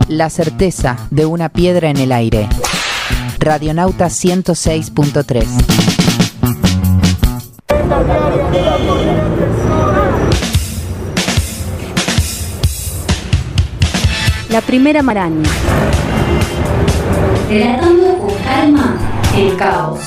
La certeza de una piedra en el aire. Radionauta 106.3. La primera maraña. Relatando con calma el caos.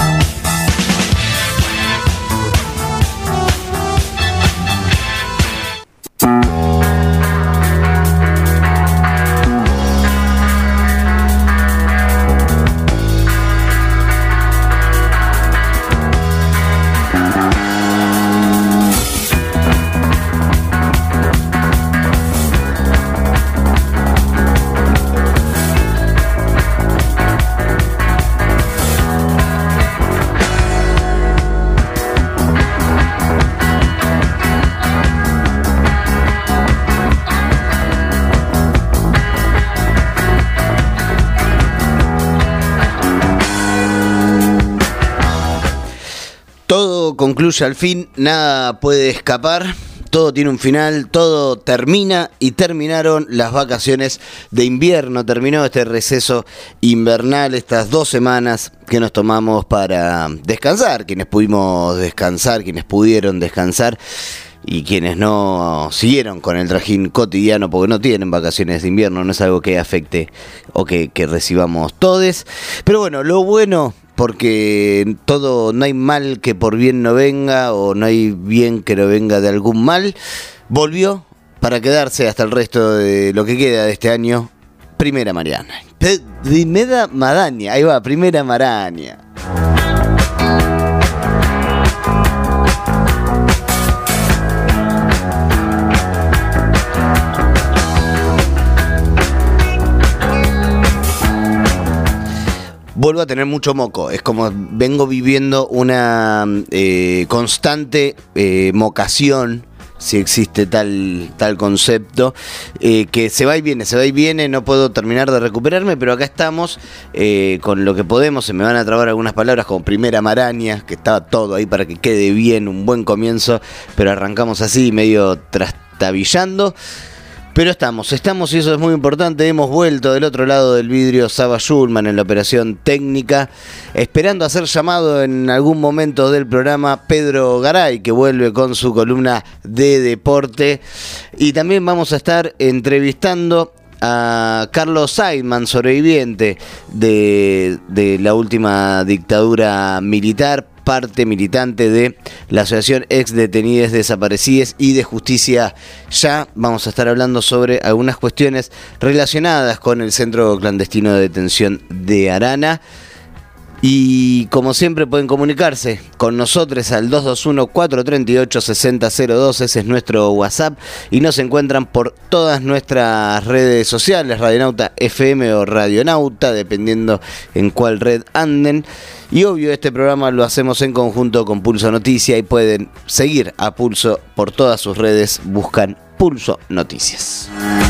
Todo concluye al fin, nada puede escapar, todo tiene un final, todo termina y terminaron las vacaciones de invierno, terminó este receso invernal, estas 2 semanas que nos tomamos para descansar, quienes pudimos descansar, quienes pudieron descansar y quienes no siguieron con el trajín cotidiano porque no tienen vacaciones de invierno, no es algo que afecte o que recibamos todes, pero bueno, lo bueno... Porque todo, no hay mal que por bien no venga, o no hay bien que no venga de algún mal. Volvió para quedarse hasta el resto de lo que queda de este año. Primera Maraña. Primera Maraña, ahí va, Primera Maraña. Vuelvo a tener mucho moco, es como vengo viviendo una constante mocación, si existe tal concepto, que se va y viene, no puedo terminar de recuperarme, pero acá estamos con lo que podemos. Se me van a trabar algunas palabras como Primera Maraña, que estaba todo ahí para que quede bien, un buen comienzo, pero arrancamos así, medio trastabillando. Pero estamos y eso es muy importante. Hemos vuelto del otro lado del vidrio Saba Schulman en la operación técnica, esperando a ser llamado en algún momento del programa Pedro Garay, que vuelve con su columna de deporte. Y también vamos a estar entrevistando a Carlos Seidman, sobreviviente de la última dictadura militar, parte militante de la Asociación Ex Detenides Desaparecides y de Justicia Ya. Vamos a estar hablando sobre algunas cuestiones relacionadas con el centro clandestino de detención de Arana. Y como siempre pueden comunicarse con nosotros al 221-438-6002, ese es nuestro WhatsApp, y nos encuentran por todas nuestras redes sociales, Radionauta FM o Radionauta, dependiendo en cuál red anden. Y obvio, este programa lo hacemos en conjunto con Pulso Noticia y pueden seguir a Pulso por todas sus redes, buscan Pulso Noticias.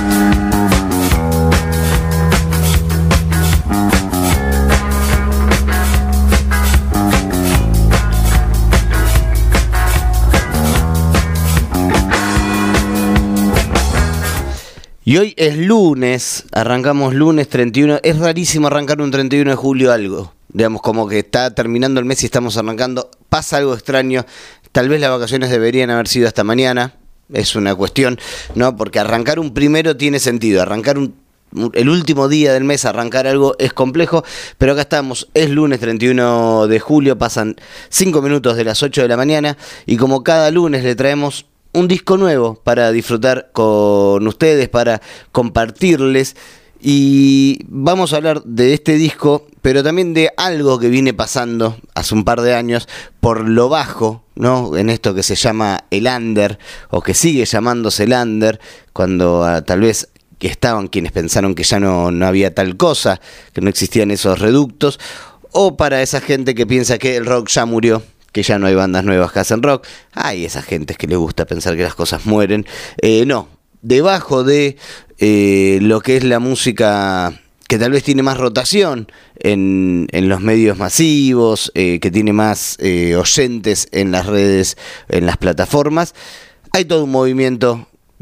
Y hoy es lunes, arrancamos lunes 31, es rarísimo arrancar un 31 de julio algo, digamos como que está terminando el mes y estamos arrancando, pasa algo extraño, tal vez las vacaciones deberían haber sido hasta mañana, es una cuestión, ¿no? Porque arrancar un primero tiene sentido, arrancar el último día del mes, arrancar algo es complejo, pero acá estamos, es lunes 31 de julio, pasan 5 minutos de las 8 de la mañana y como cada lunes le traemos un disco nuevo para disfrutar con ustedes, para compartirles. Y vamos a hablar de este disco, pero también de algo que viene pasando hace un par de años por lo bajo, ¿no? En esto que se llama el under, o que sigue llamándose el under, cuando tal vez que estaban quienes pensaron que ya no había tal cosa, que no existían esos reductos, o para esa gente que piensa que el rock ya murió, que ya no hay bandas nuevas que hacen rock. Hay esa gente que le gusta pensar que las cosas mueren. No, debajo de lo que es la música que tal vez tiene más rotación en los medios masivos, que tiene más oyentes en las redes, en las plataformas, hay todo un movimiento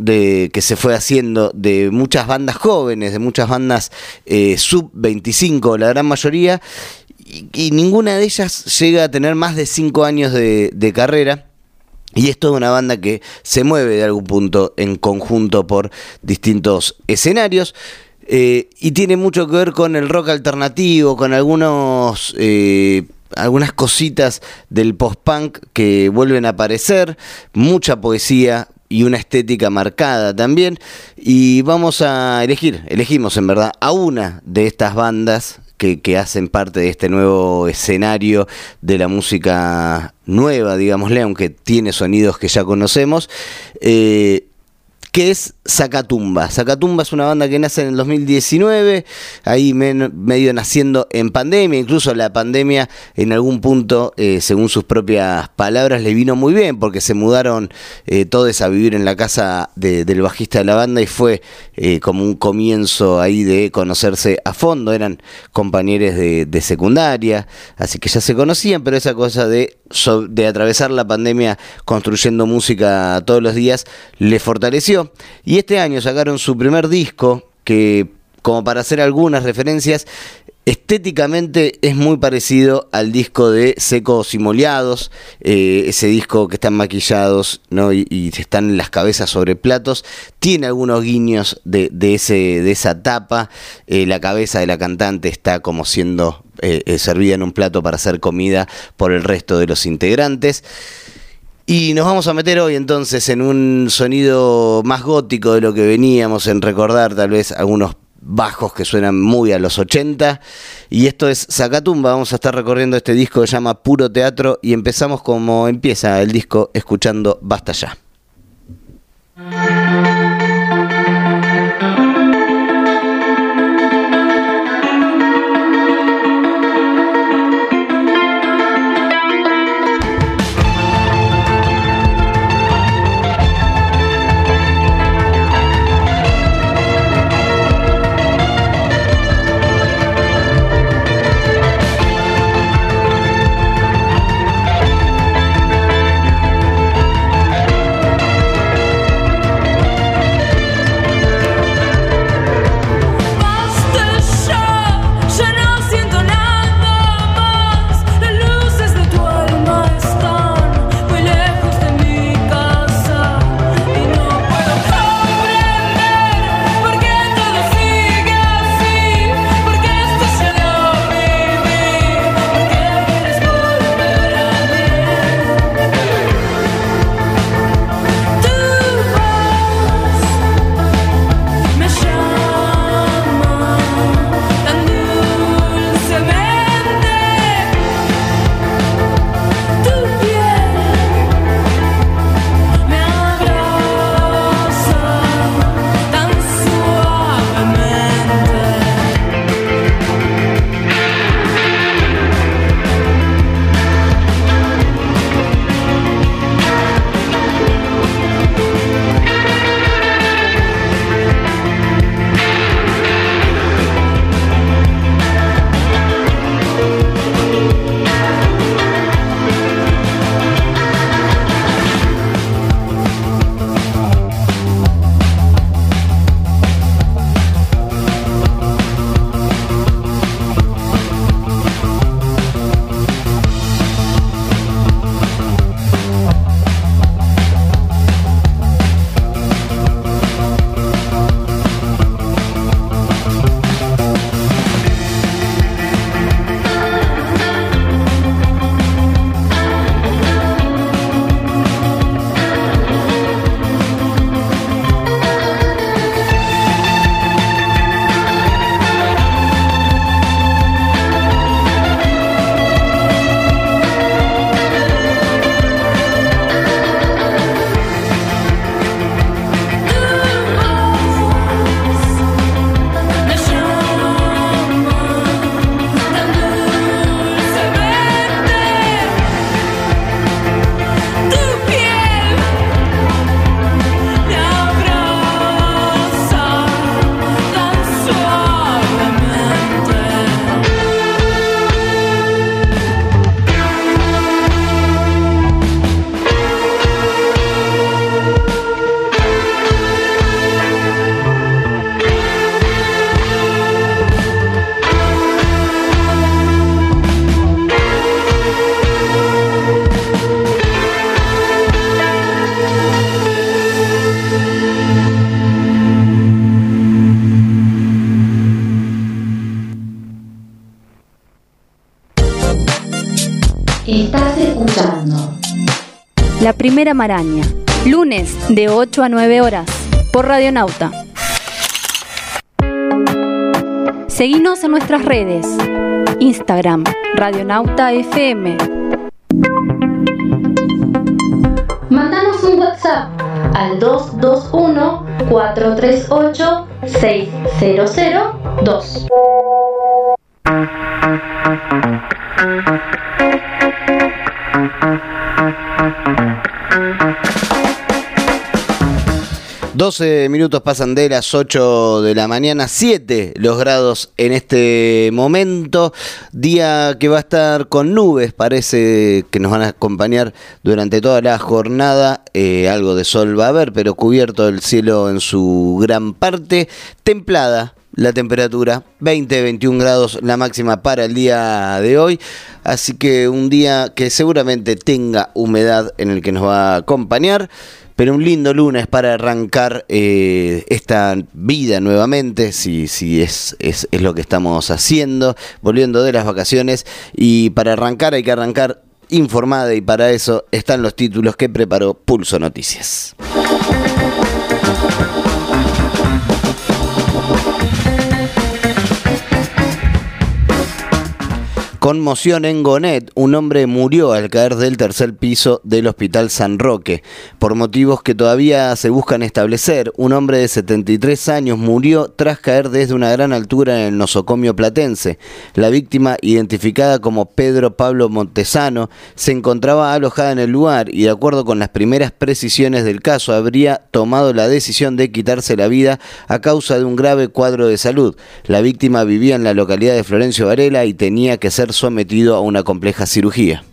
que se fue haciendo de muchas bandas jóvenes, de muchas bandas sub-25, la gran mayoría, y ninguna de ellas llega a tener más de 5 años de carrera. Y esto es una banda que se mueve de algún punto en conjunto por distintos escenarios. Y tiene mucho que ver con el rock alternativo, con algunas cositas del post-punk que vuelven a aparecer, mucha poesía y una estética marcada también. Y vamos a elegimos en verdad a una de estas bandas que hacen parte de este nuevo escenario de la música nueva, digámosle, aunque tiene sonidos que ya conocemos, que es Sacatumba. Sacatumba es una banda que nace en el 2019, ahí medio naciendo en pandemia. Incluso la pandemia en algún punto, según sus propias palabras, le vino muy bien, porque se mudaron todos a vivir en la casa del bajista de la banda, y fue como un comienzo ahí de conocerse a fondo. Eran compañeros de secundaria, así que ya se conocían, pero esa cosa de atravesar la pandemia construyendo música todos los días le fortaleció. Y este año sacaron su primer disco, que, como para hacer algunas referencias, estéticamente es muy parecido al disco de Secos y Moleados, ese disco que están maquillados, ¿no? y están las cabezas sobre platos. Tiene algunos guiños de esa tapa. La cabeza de la cantante está como siendo servida en un plato para hacer comida por el resto de los integrantes. Y nos vamos a meter hoy entonces en un sonido más gótico de lo que veníamos, en recordar tal vez algunos bajos que suenan muy a los 80. Y esto es Sacatumba. Vamos a estar recorriendo este disco que se llama Puro Teatro, y empezamos como empieza el disco, escuchando Basta Ya. La Primera Maraña. Lunes de 8 a 9 horas por Radionauta. Seguinos en nuestras redes. Instagram, Radionauta FM. Mándanos un WhatsApp al 221-438-6002. Minutos pasan de las 8 de la mañana, 7 los grados en este momento, día que va a estar con nubes, parece que nos van a acompañar durante toda la jornada, algo de sol va a haber, pero cubierto el cielo en su gran parte, templada la temperatura, 20-21 grados la máxima para el día de hoy, así que un día que seguramente tenga humedad en el que nos va a acompañar. Pero un lindo lunes para arrancar esta vida nuevamente, si es lo que estamos haciendo, volviendo de las vacaciones. Y para arrancar hay que arrancar informada, y para eso están los títulos que preparó Pulso Noticias. Conmoción en Gonet, un hombre murió al caer del tercer piso del Hospital San Roque. Por motivos que todavía se buscan establecer, un hombre de 73 años murió tras caer desde una gran altura en el nosocomio platense. La víctima, identificada como Pedro Pablo Montesano, se encontraba alojada en el lugar y, de acuerdo con las primeras precisiones del caso, habría tomado la decisión de quitarse la vida a causa de un grave cuadro de salud. La víctima vivía en la localidad de Florencio Varela y tenía que ser sometido a una compleja cirugía.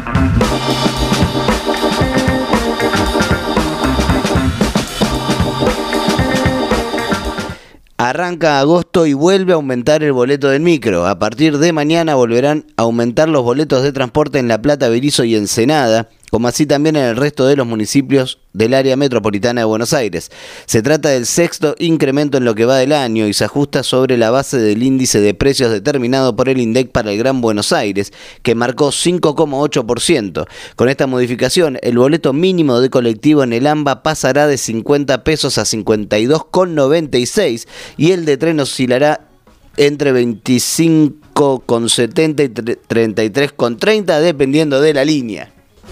Arranca agosto y vuelve a aumentar el boleto del micro. A partir de mañana volverán a aumentar los boletos de transporte en La Plata, Berisso y Ensenada, como así también en el resto de los municipios del área metropolitana de Buenos Aires. Se trata del sexto incremento en lo que va del año y se ajusta sobre la base del índice de precios determinado por el INDEC para el Gran Buenos Aires, que marcó 5,8%. Con esta modificación, el boleto mínimo de colectivo en el AMBA pasará de 50 pesos a 52,96 y el de tren oscilará entre 25,70 y 33,30 dependiendo de la línea.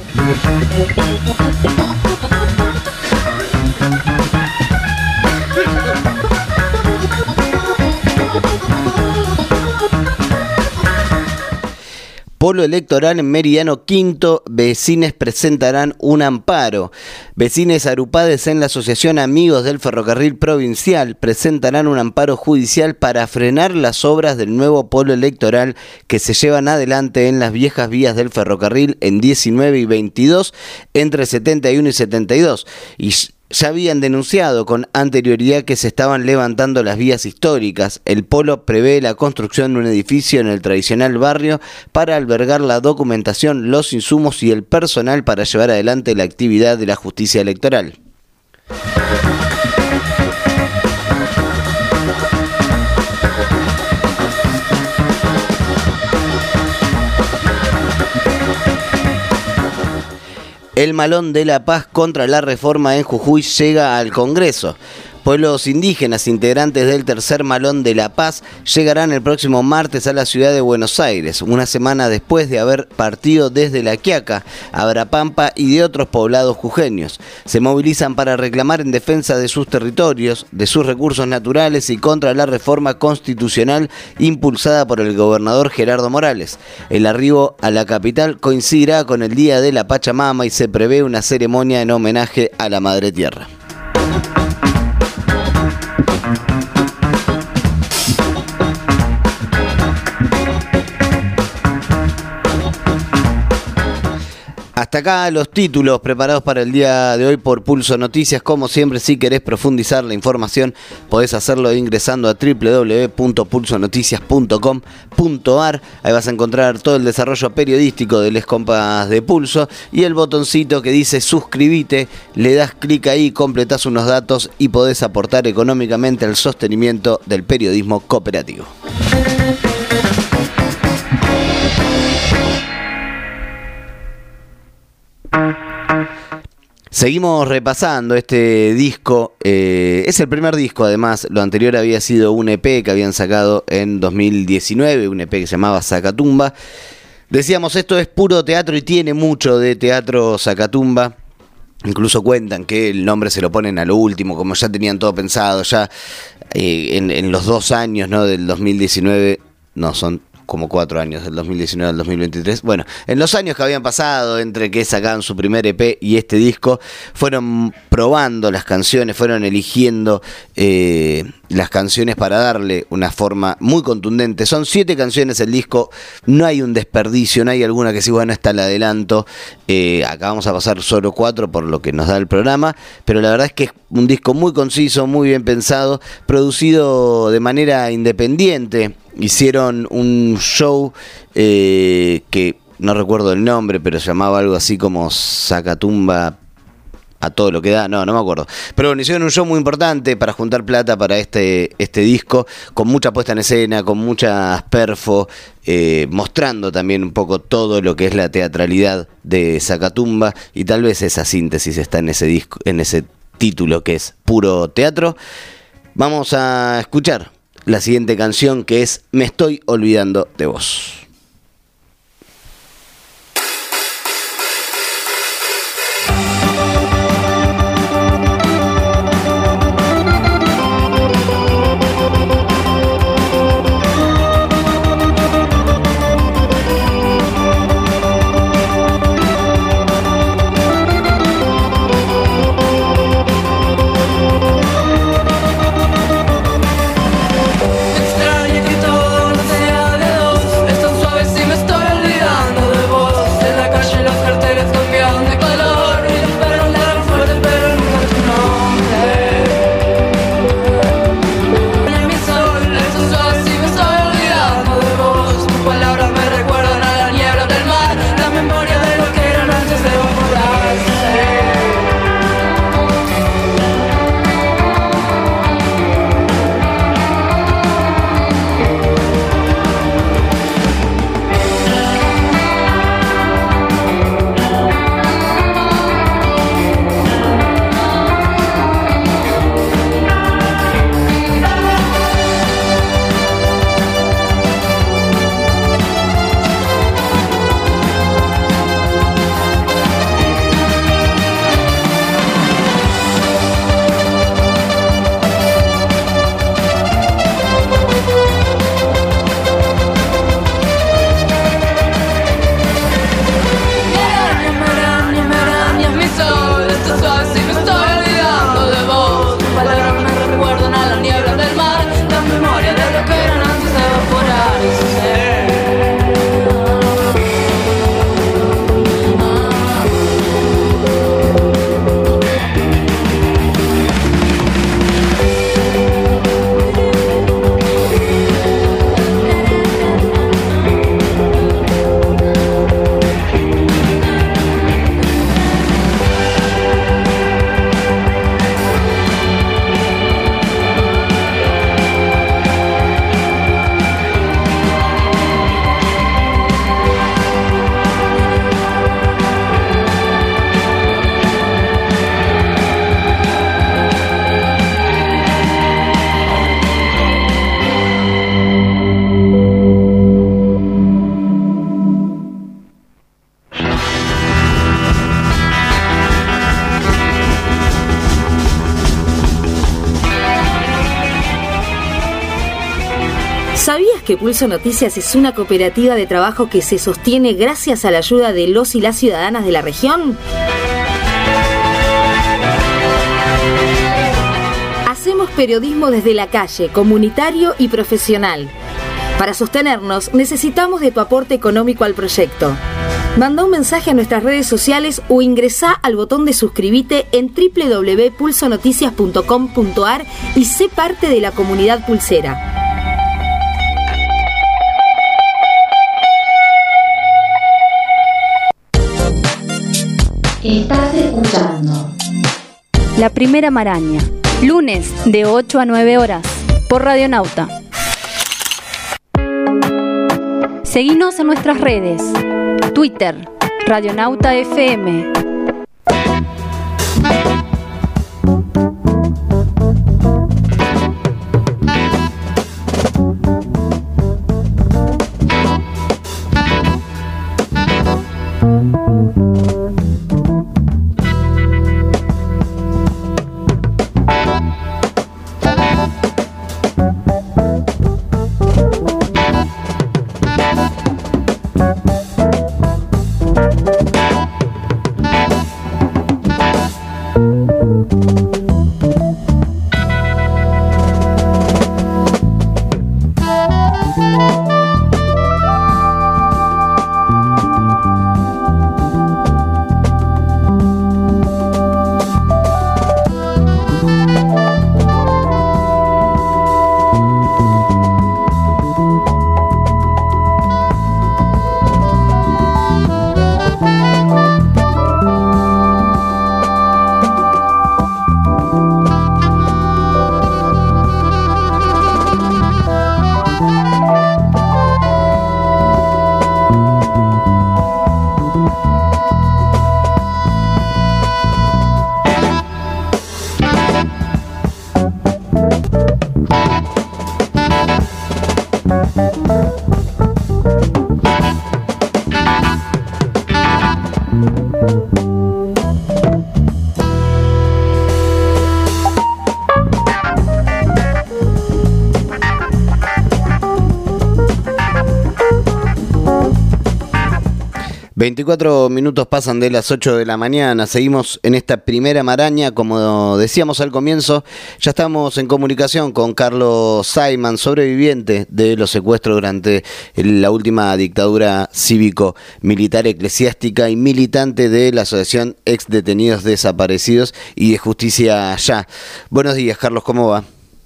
Polo electoral en Meridiano Quinto, vecines presentarán un amparo. Vecines arupades en la Asociación Amigos del Ferrocarril Provincial presentarán un amparo judicial para frenar las obras del nuevo polo electoral que se llevan adelante en las viejas vías del ferrocarril en 19 y 22, entre 71 y 72. Y ya habían denunciado con anterioridad que se estaban levantando las vías históricas. El polo prevé la construcción de un edificio en el tradicional barrio para albergar la documentación, los insumos y el personal para llevar adelante la actividad de la justicia electoral. El Malón de la Paz contra la reforma en Jujuy llega al Congreso. Pueblos indígenas integrantes del tercer Malón de la Paz llegarán el próximo martes a la ciudad de Buenos Aires, una semana después de haber partido desde La Quiaca, Abrapampa y de otros poblados jujeños. Se movilizan para reclamar en defensa de sus territorios, de sus recursos naturales y contra la reforma constitucional impulsada por el gobernador Gerardo Morales. El arribo a la capital coincidirá con el Día de la Pachamama y se prevé una ceremonia en homenaje a la Madre Tierra. Hasta acá los títulos preparados para el día de hoy por Pulso Noticias. Como siempre, si querés profundizar la información, podés hacerlo ingresando a www.pulsonoticias.com.ar. Ahí vas a encontrar todo el desarrollo periodístico de Les Compas de Pulso y el botoncito que dice suscribite. Le das clic ahí, completás unos datos y podés aportar económicamente al sostenimiento del periodismo cooperativo. Seguimos repasando este disco, es el primer disco además, lo anterior había sido un EP que habían sacado en 2019, un EP que se llamaba Sacatumba. Decíamos, esto es puro teatro y tiene mucho de teatro Sacatumba. Incluso cuentan que el nombre se lo ponen a lo último, como ya tenían todo pensado, ya en los 2 años, ¿no? Del 2019, no, son como 4 años, del 2019 al 2023. Bueno, en los años que habían pasado entre que sacaban su primer EP y este disco, fueron probando las canciones, fueron eligiendo las canciones para darle una forma muy contundente. Son 7 canciones el disco, no hay un desperdicio, no hay alguna que sí, bueno, está el adelanto. Acá vamos a pasar solo 4 por lo que nos da el programa, pero la verdad es que es un disco muy conciso, muy bien pensado, producido de manera independiente. Hicieron un show que no recuerdo el nombre, pero se llamaba algo así como Sacatumba a todo lo que da, no me acuerdo. Pero bueno, hicieron un show muy importante para juntar plata para este disco, con mucha puesta en escena, con muchas perfo, mostrando también un poco todo lo que es la teatralidad de Sacatumba, y tal vez esa síntesis está en ese disco, en ese título que es puro teatro. Vamos a escuchar la siguiente canción, que es Me estoy olvidando de vos. ¿Sabías que Pulso Noticias es una cooperativa de trabajo que se sostiene gracias a la ayuda de los y las ciudadanas de la región? Hacemos periodismo desde la calle, comunitario y profesional. Para sostenernos, necesitamos de tu aporte económico al proyecto. Manda un mensaje a nuestras redes sociales o ingresá al botón de suscribite en www.pulsonoticias.com.ar y sé parte de la comunidad pulsera. Estás escuchando La Primera Maraña, lunes de 8 a 9 horas, por Radionauta. Seguinos en nuestras redes, Twitter, Radionauta FM, 24 minutos pasan de las 8 de la mañana, seguimos en esta primera maraña, como decíamos al comienzo, ya estamos en comunicación con Carlos Saiman, sobreviviente de los secuestros durante la última dictadura cívico-militar eclesiástica y militante de la Asociación Ex Detenidos Desaparecidos y de Justicia Ya. Buenos días, Carlos, ¿cómo va?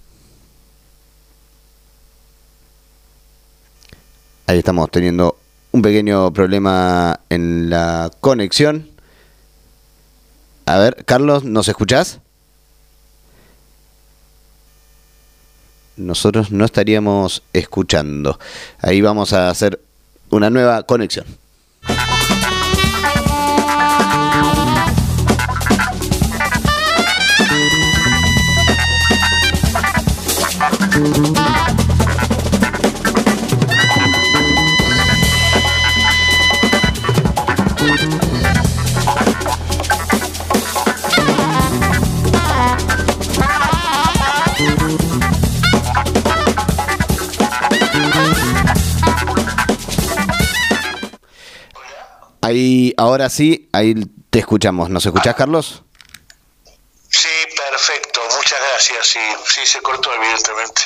Ahí estamos teniendo un pequeño problema en la conexión. A ver, Carlos, ¿nos escuchás? Nosotros no estaríamos escuchando. Ahí vamos a hacer una nueva conexión. Ahí, ahora sí, ahí te escuchamos. ¿Nos escuchás, Carlos? Sí, perfecto. Muchas gracias. Sí, se cortó evidentemente.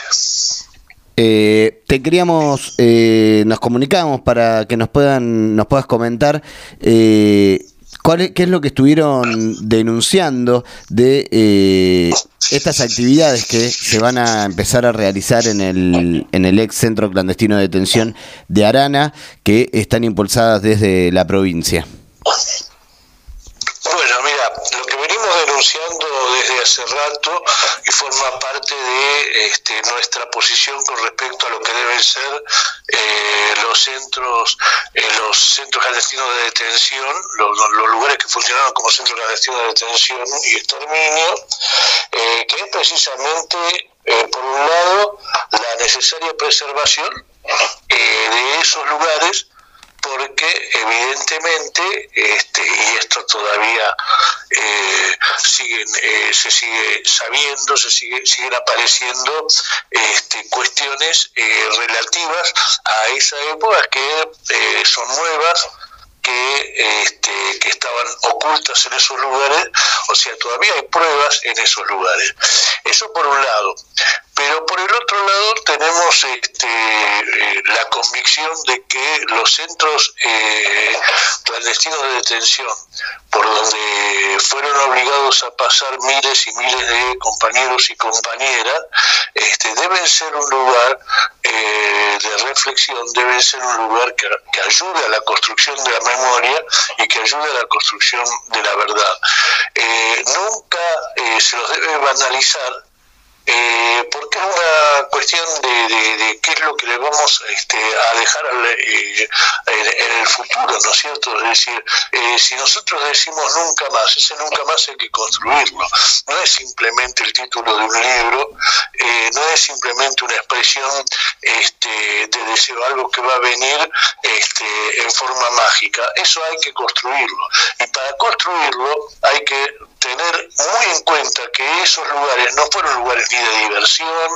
Te queríamos, nos comunicamos para que nos puedas comentar qué es lo que estuvieron denunciando de estas actividades que se van a empezar a realizar en el ex centro clandestino de detención de Arana, que están impulsadas desde la provincia. Bueno, mira, lo que venimos denunciando desde hace rato y forma parte de nuestra posición con respecto a lo que deben ser los centros clandestinos de detención, los lugares que funcionaron como centros clandestinos de detención y exterminio, que es precisamente, por un lado, la necesaria preservación de esos lugares, porque evidentemente, y esto todavía se sigue sabiendo, siguen apareciendo cuestiones relativas a esa época que son nuevas, que estaban ocultas en esos lugares, o sea, todavía hay pruebas en esos lugares. Eso por un lado. Pero por el otro lado tenemos la convicción de que los centros clandestinos de detención, por donde fueron obligados a pasar miles y miles de compañeros y compañeras, deben ser un lugar de reflexión, deben ser un lugar que ayude a la construcción de la memoria y que ayude a la construcción de la verdad. Nunca se los debe banalizar, porque es una cuestión de qué es lo que le vamos a dejar en el futuro, ¿no es cierto? Es decir, si nosotros decimos nunca más, ese nunca más hay que construirlo. No es simplemente el título de un libro, no es simplemente una expresión de deseo, algo que va a venir en forma mágica. Eso hay que construirlo. Y para construirlo hay que tener muy en cuenta que esos lugares no fueron lugares ni de diversión,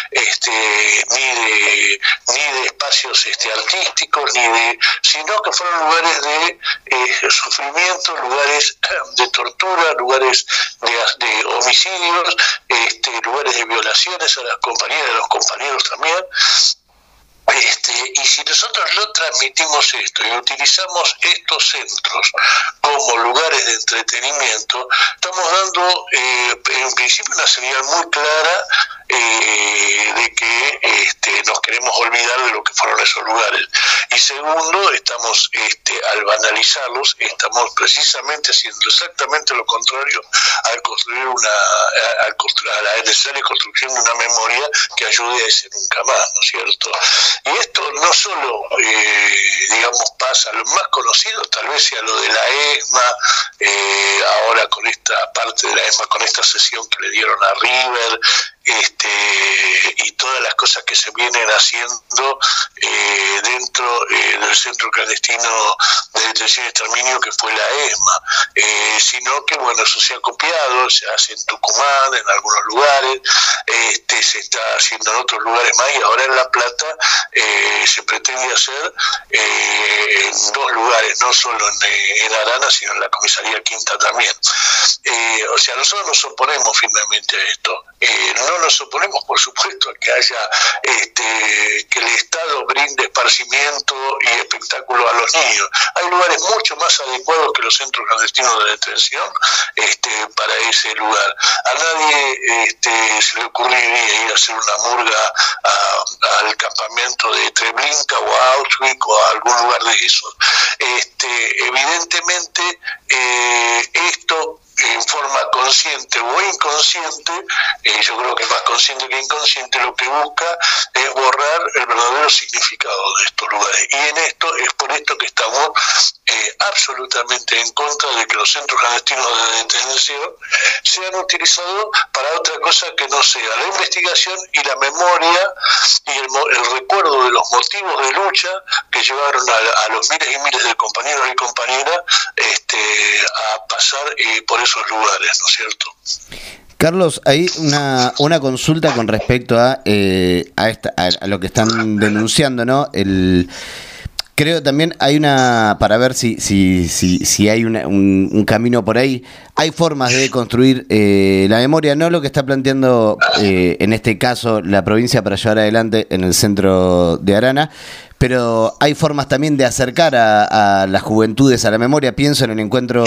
ni de espacios artísticos, sino que fueron lugares de sufrimiento, lugares de tortura, lugares de homicidios, lugares de violaciones a las compañeras y a los compañeros también. Y si nosotros no transmitimos esto y utilizamos estos centros como lugares de entretenimiento, estamos dando en principio una señal muy clara de que nos queremos olvidar de lo que fueron esos lugares. Y segundo, estamos al banalizarlos, estamos precisamente haciendo exactamente lo contrario al construir a la necesaria construcción de una memoria que ayude a ese nunca más, ¿no es cierto? Y esto no solo, pasa, lo más conocido tal vez sea lo de la ESMA, ahora con esta parte de la ESMA, con esta sesión que le dieron a River, y todas las cosas que se vienen haciendo dentro del Centro Clandestino de Detención y Exterminio, que fue la ESMA, sino que bueno, eso se ha copiado, se hace en Tucumán, en algunos lugares, se está haciendo en otros lugares más, y ahora en La Plata se pretende hacer en 2 lugares, no solo en Arana, sino en la Comisaría Quinta también. O sea, nosotros nos oponemos firmemente a esto. No nos oponemos, por supuesto, a que haya que el Estado brinde esparcimiento y espectáculo a los niños. Hay lugares mucho más adecuados que los centros clandestinos de detención para ese lugar. A nadie se le ocurriría ir a hacer una murga al campamento de Treblinka o a Auschwitz o a algún lugar de esos. Evidentemente, esto en forma consciente o inconsciente, yo creo que más consciente que inconsciente, lo que busca es borrar el verdadero significado de estos lugares. Y en esto es por esto que estamos absolutamente en contra de que los centros clandestinos de detención sean utilizados para otra cosa que no sea la investigación y la memoria y el recuerdo de los motivos de lucha que llevaron a los miles y miles de compañeros y compañeras a pasar por esos lugares, ¿no es cierto? Carlos, hay una consulta con respecto a lo que están denunciando, ¿no? Creo también hay para ver si hay un camino por ahí. Hay formas de construir la memoria, no lo que está planteando en este caso la provincia para llevar adelante en el centro de Arana, pero hay formas también de acercar a las juventudes a la memoria. Pienso en el encuentro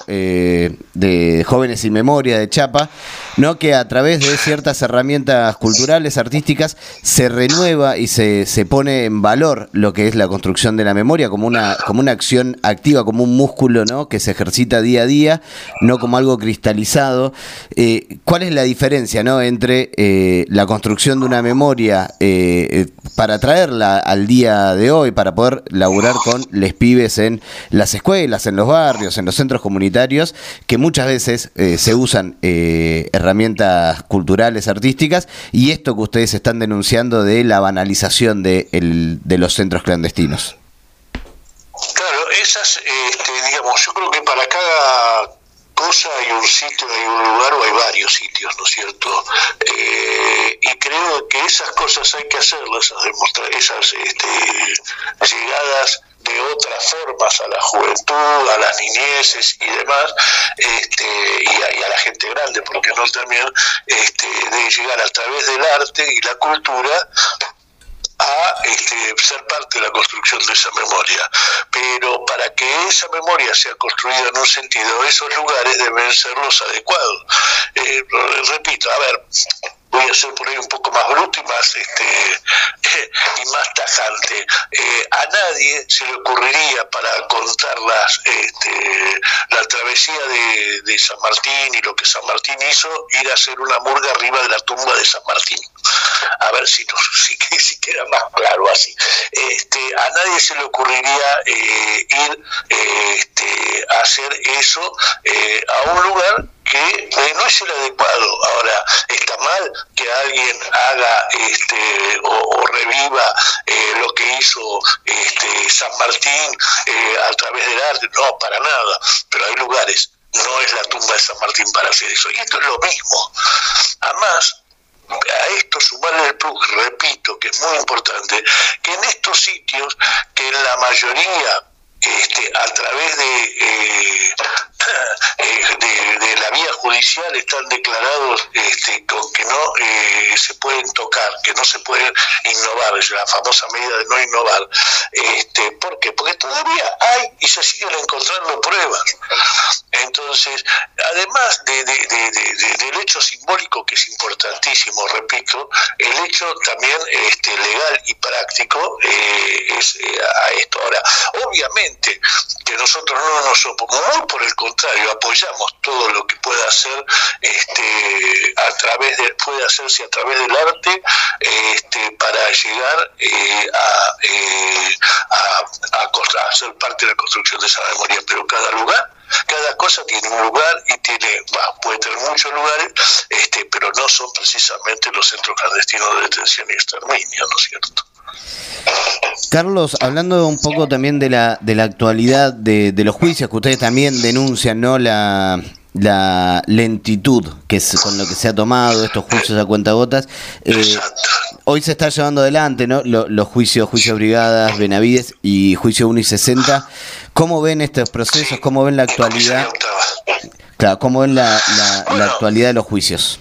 de Jóvenes sin Memoria de Chapa, ¿no? Que a través de ciertas herramientas culturales, artísticas, se renueva y se pone en valor lo que es la construcción de la memoria como una acción activa, como un músculo, ¿no? Que se ejercita día a día, no como algo cristalizado. ¿Cuál es la diferencia, ¿no? entre la construcción de una memoria para traerla al día de hoy, para poder laburar con les pibes en las escuelas, en los barrios, en los centros comunitarios, que muchas veces se usan herramientas culturales, artísticas, y esto que ustedes están denunciando de la banalización de los centros clandestinos? Claro, esas, digamos, yo creo que para cada cosa hay un sitio, hay un lugar o hay varios sitios, ¿no es cierto? Y creo que esas cosas hay que hacerlas, esas llegadas de otras formas a la juventud, a las niñeces y demás, y a la gente grande, porque no también de llegar a través del arte y la cultura a ser parte de la construcción de esa memoria. Pero para que esa memoria sea construida en un sentido, esos lugares deben ser los adecuados. Repito, a ver, voy a ser por ahí un poco más bruto y más tajante. A nadie se le ocurriría, para contar la travesía de San Martín y lo que San Martín hizo, ir a hacer una murga arriba de la tumba de San Martín. A ver si queda más claro así. A nadie se le ocurriría ir a hacer eso a un lugar que no es el adecuado. Ahora, está mal que alguien haga o reviva lo que hizo San Martín a través del arte. No, para nada. Pero hay lugares, no es la tumba de San Martín para hacer eso. Y esto es lo mismo. Además, a esto sumarle el plus, repito, que es muy importante, que en estos sitios, que en la mayoría a través de la vía judicial están declarados con que no se pueden tocar, que no se pueden innovar, es la famosa medida de no innovar. ¿Por qué? Porque todavía hay y se siguen encontrando pruebas. Entonces, además del hecho simbólico, que es importantísimo, repito, el hecho también legal y práctico es a esto. Ahora, obviamente que nosotros no nos oponemos, muy por el contrario, apoyamos todo lo que pueda hacer puede hacerse a través del arte para llegar a ser parte de la construcción de esa memoria, pero cada cosa tiene un lugar y puede tener muchos lugares, pero no son precisamente los centros clandestinos de detención y exterminio, ¿no es cierto? Carlos, hablando un poco también de la actualidad de los juicios, que ustedes también denuncian, ¿no? La lentitud que es con lo que se ha tomado estos juicios a cuentagotas. Hoy se está llevando adelante, ¿no? Los juicios Brigadas, Benavides y juicio 1 y 60. ¿Cómo ven estos procesos? ¿Cómo ven la actualidad? Claro, ¿cómo ven la actualidad de los juicios?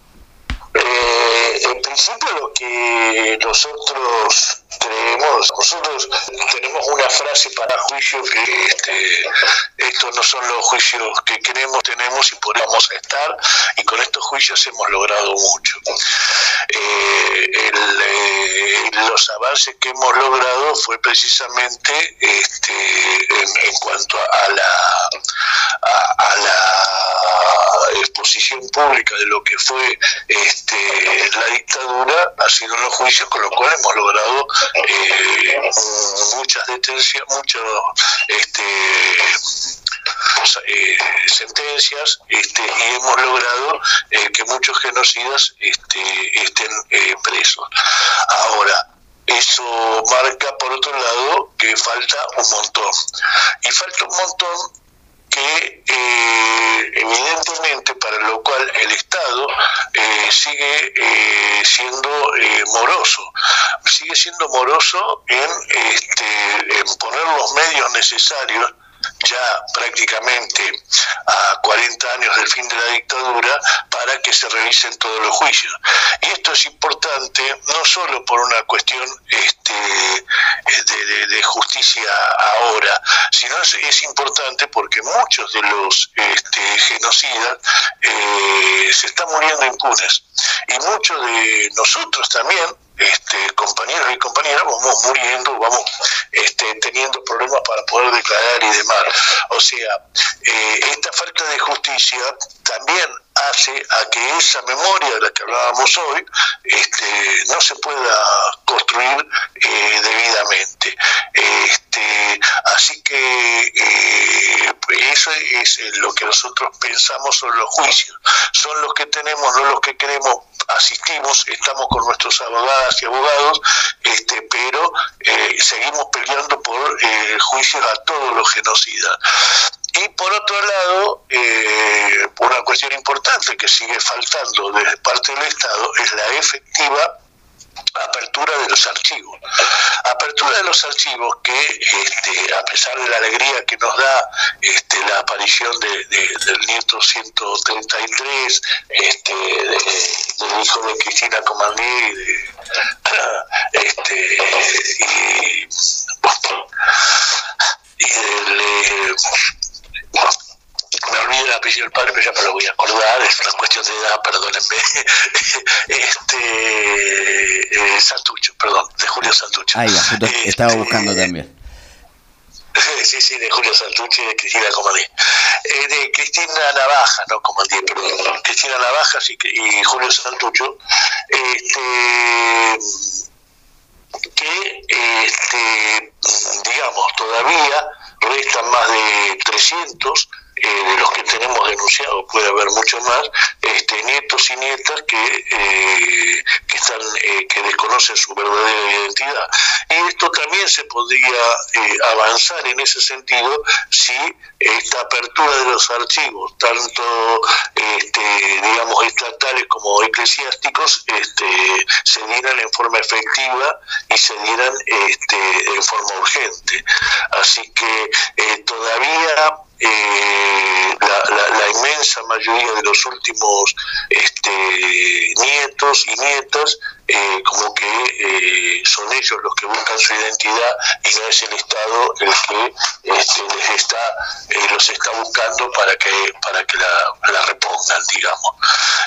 En principio lo que nosotros tenemos una frase para juicio que estos no son los juicios que queremos, tenemos y podemos estar, y con estos juicios hemos logrado mucho. Los avances que hemos logrado fue precisamente en cuanto a la exposición pública de lo que fue la dictadura, ha sido en los juicios, con lo cual hemos logrado muchas detenciones, sentencias, y hemos logrado que muchos genocidas estén presos. Ahora, eso marca, por otro lado, que falta un montón. Y falta un montón que evidentemente, para lo cual el Estado sigue siendo moroso en poner los medios necesarios, ya prácticamente a 40 años del fin de la dictadura, para que se revisen todos los juicios. Y esto es importante no solo por una cuestión de justicia ahora, sino es importante porque muchos de los genocidas se están muriendo impunes, y muchos de nosotros también, compañeros y compañeras, vamos muriendo, vamos teniendo problemas para poder declarar y demás. O sea, esta falta de justicia también hace a que esa memoria de la que hablábamos hoy no se pueda construir debidamente. Así que eso es lo que nosotros pensamos son los juicios. Son los que tenemos, no los que queremos. Asistimos, estamos con nuestros abogadas y abogados, pero seguimos peleando por juicios a todos los genocidas. Y por otro lado, una cuestión importante que sigue faltando de parte del Estado es la efectiva apertura de los archivos. Apertura de los archivos que, a pesar de la alegría que nos da la aparición del nieto 133, del hijo de Cristina Comandier me olvidé el apellido del padre, pero ya me lo voy a acordar, es una cuestión de edad, perdónenme. Santucho, perdón, de Julio Santucho. Ahí va, estaba buscando también. Sí, de Julio Santucho y de Cristina Comandier. De Cristina Navaja, no Comandier, perdón. Cristina Navaja y Julio Santucho, que digamos, todavía restan más de 300 de los que tenemos denunciados, puede haber mucho más, nietos y nietas que desconocen su verdadera identidad. Y esto también se podría avanzar en ese sentido si esta apertura de los archivos, tanto digamos estatales como eclesiásticos, se dieran en forma efectiva y se dieran en forma urgente. Así que todavía la inmensa mayoría de los últimos nietos y nietas como que son ellos los que buscan su identidad y no es el Estado el que los está buscando para que la repongan, digamos.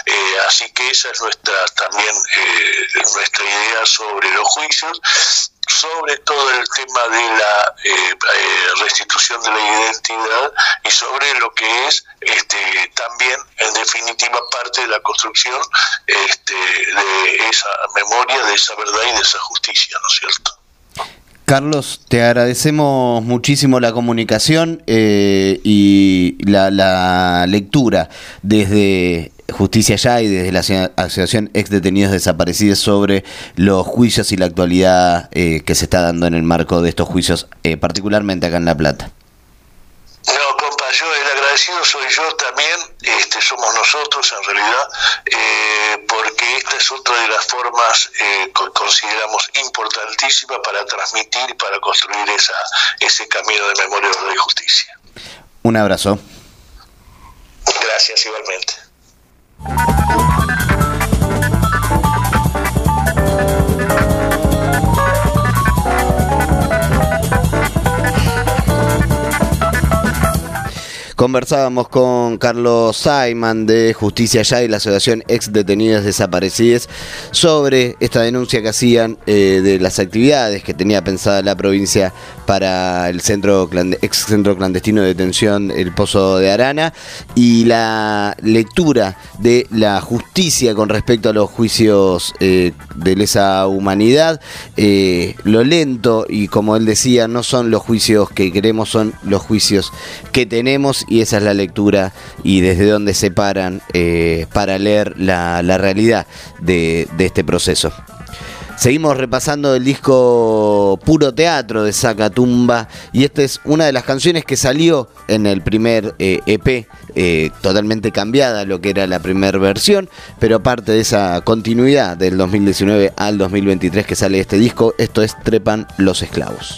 Así que esa es nuestra idea sobre los juicios. sobre todo el tema de la restitución de la identidad y sobre lo que es también, en definitiva, parte de la construcción de esa memoria, de esa verdad y de esa justicia, ¿no es cierto? Carlos, te agradecemos muchísimo la comunicación y la lectura desde Justicia Ya y desde la Asociación Ex Detenidos Desaparecidos sobre los juicios y la actualidad que se está dando en el marco de estos juicios, particularmente acá en La Plata. No, compa, yo el agradecido soy yo también, somos nosotros en realidad, porque esta es otra de las formas que consideramos importantísima para transmitir y para construir ese camino de memoria, verdad y justicia. Un abrazo. Gracias, igualmente. Conversábamos con Carlos Saiman de Justicia Ya y la Asociación Ex Detenidos Desaparecidos sobre esta denuncia que hacían de las actividades que tenía pensada la provincia para el ex centro clandestino de detención El Pozo de Arana y la lectura de la justicia con respecto a los juicios de lesa humanidad. Lo lento y, como él decía, no son los juicios que queremos, son los juicios que tenemos, y esa es la lectura y desde donde se paran para leer la realidad de este proceso. Seguimos repasando el disco Puro Teatro de Sacatumba, y esta es una de las canciones que salió en el primer EP, totalmente cambiada lo que era la primera versión, pero parte de esa continuidad del 2019 al 2023 que sale este disco. Esto es Trepan los Esclavos.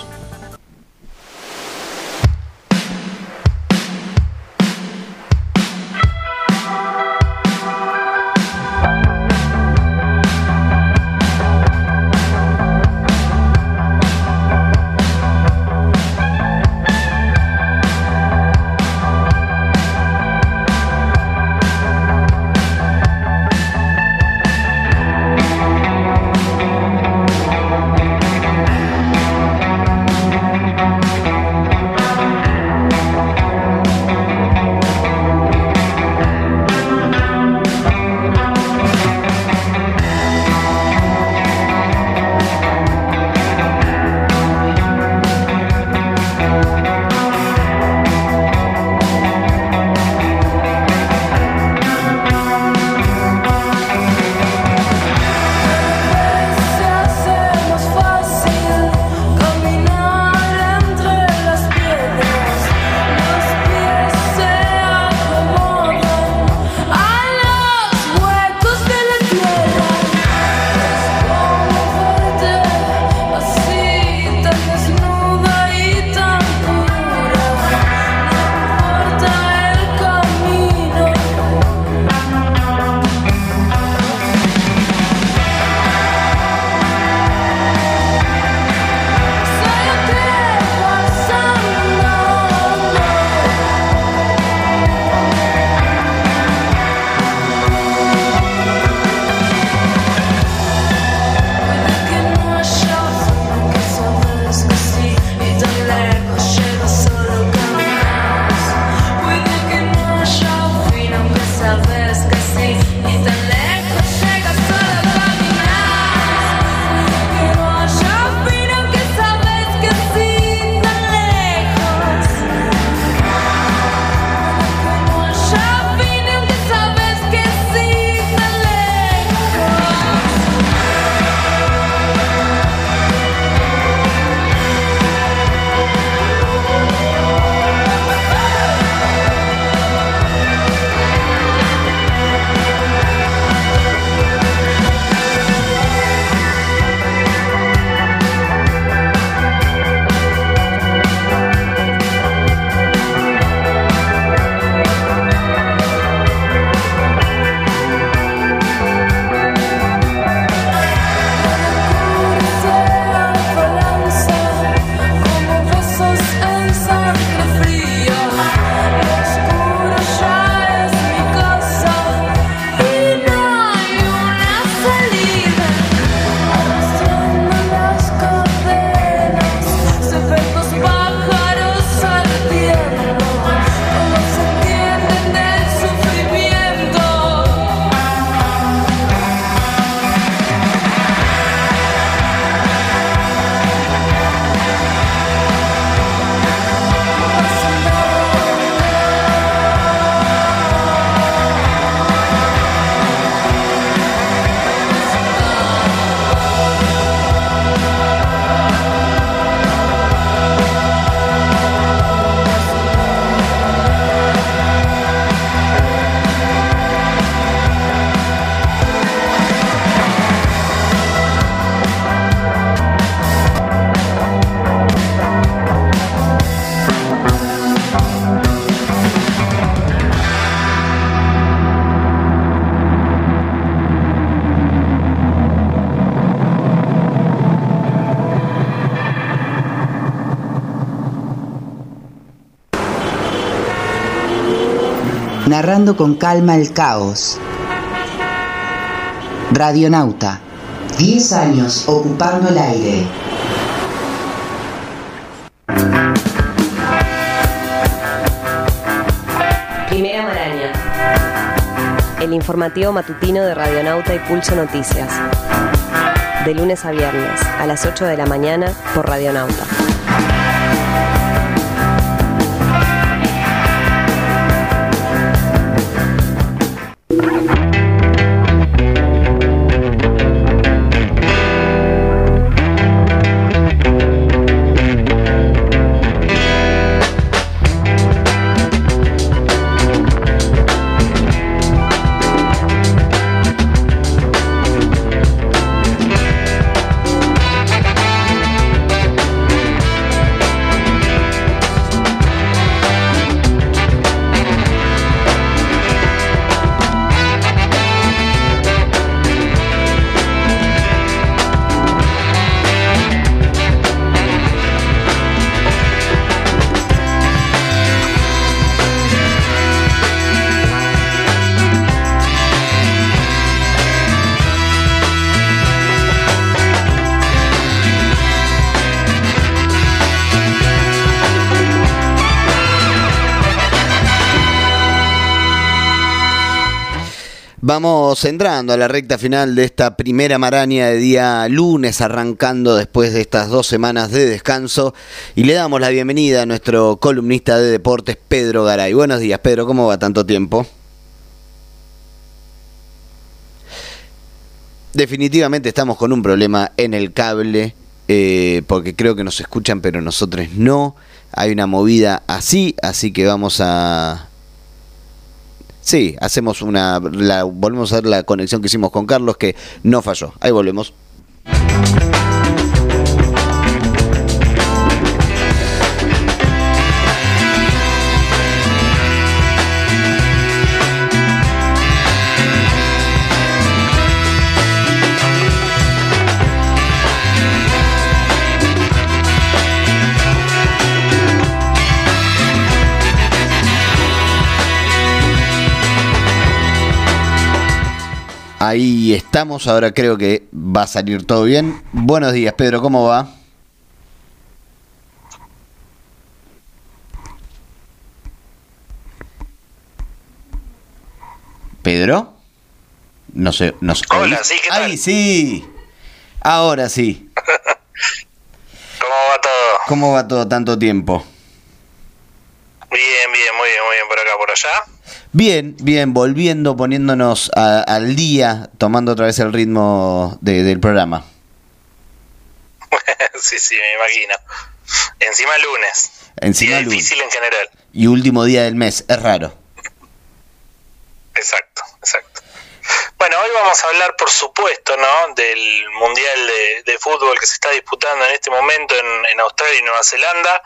narrando con calma el caos. Radionauta, 10 años ocupando el aire. Primera Maraña, el informativo matutino de Radionauta y Pulso Noticias, de lunes a viernes a las 8 de la mañana por Radionauta. Vamos entrando a la recta final de esta primera maraña de día lunes, arrancando después de estas 2 semanas de descanso, y le damos la bienvenida a nuestro columnista de deportes, Pedro Garay. Buenos días, Pedro, ¿cómo va tanto tiempo? Definitivamente estamos con un problema en el cable, porque creo que nos escuchan, pero nosotros no. Hay una movida así que vamos a... Sí, volvemos a ver la conexión que hicimos con Carlos, que no falló. Ahí volvemos. Ahí estamos, ahora creo que va a salir todo bien. Buenos días, Pedro, ¿cómo va? ¿Pedro? No sé, Hola, sí, ¿qué tal? ¡Ay, sí! Ahora sí. ¿Cómo va todo? ¿Cómo va todo tanto tiempo? Bien, muy bien, por acá, por allá. Bien, volviendo, poniéndonos al día, tomando otra vez el ritmo del programa. Sí, me imagino. Encima lunes. Encima día lunes. Difícil en general. Y último día del mes, es raro. Exacto. Bueno, hoy vamos a hablar, por supuesto, ¿no?, del Mundial de Fútbol que se está disputando en este momento en Australia y Nueva Zelanda.